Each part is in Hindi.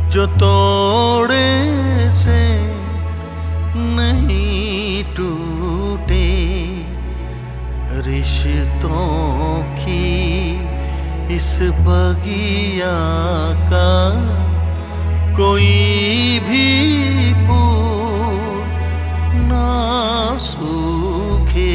जो तोड़े से नहीं टूटे, रिश्तों की इस बगिया का कोई भी फूल ना सूखे।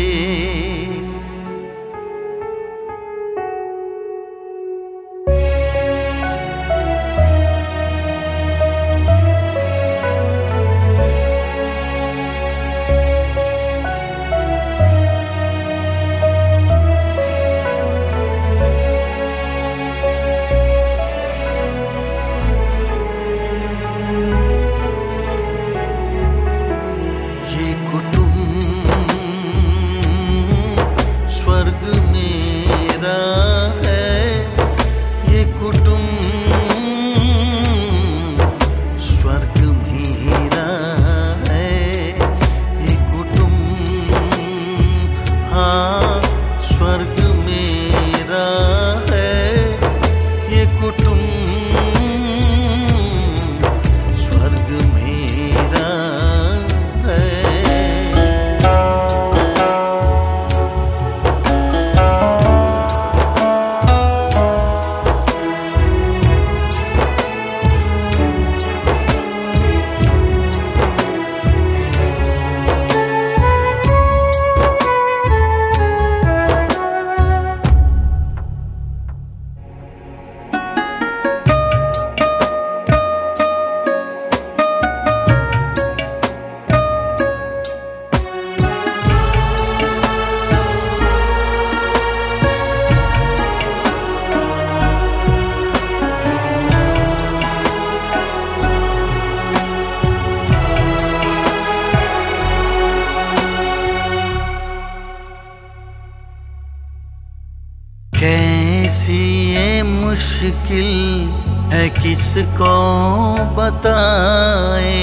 कैसी ये मुश्किल है किसको बताएं,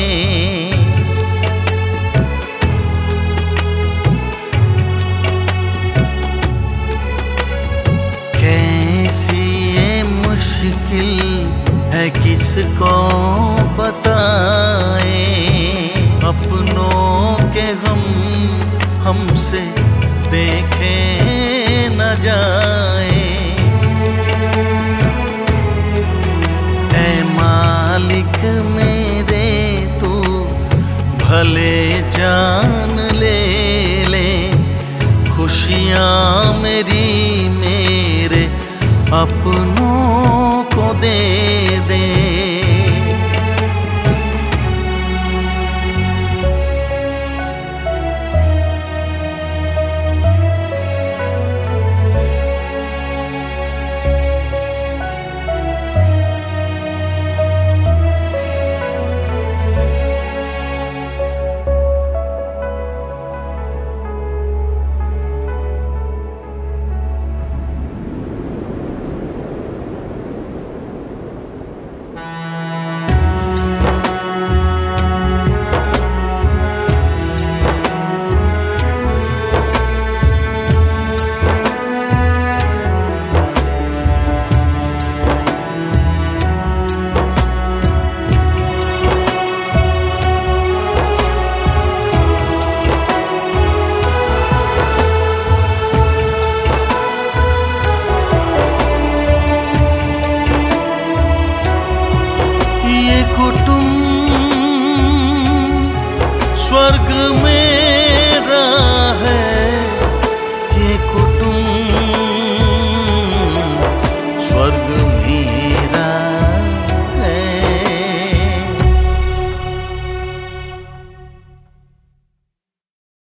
कैसी ये मुश्किल है किसको बताएं। अपनों के गम हमसे देखे न जाए। ऐ मालिक मेरे तू भले जान ले ले, खुशियाँ मेरी मेरे अपनों को दे दे। स्वर्ग में